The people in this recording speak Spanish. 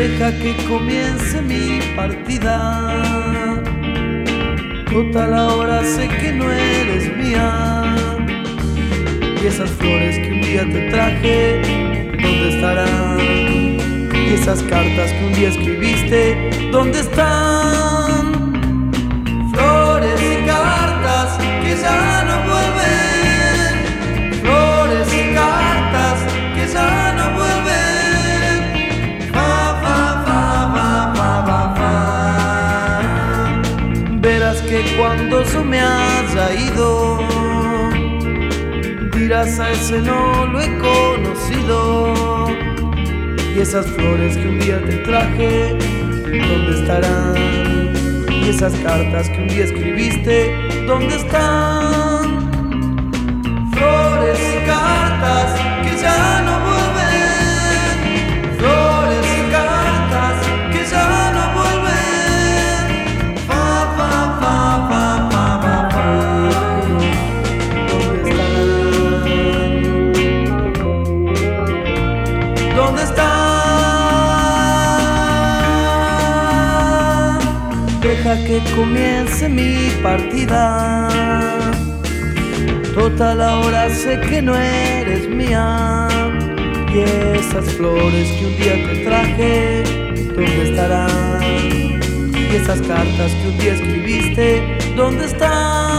Deja que comience mi partida. Total, ahora sé que no eres mía. Y esas flores que un día te traje, ¿dónde estarán? Y esas cartas que un día escribiste, ¿dónde están? Flores y cartas que ya no vuelven. Flores y cartas que ya no vuelven. Fa, fa, fa, fa, fa, fa, fa. Verás que cuando yo me haya ido, dirás: a ese no lo he conocido. Y esas flores que un día te traje, ¿dónde estarán? Y esas cartas que un día escribiste, ¿dónde están? Flores y cartas que ya no vuelven. Flores y cartas que ya no vuelven. Fa, fa, fa, fa, fa, fa, fa. ¿Dónde están? Deja que comience mi partida. Total, ahora sé que no eres mía. Y esas flores que un día te traje, ¿dónde estarán? Y esas cartas que un día escribiste, ¿dónde están?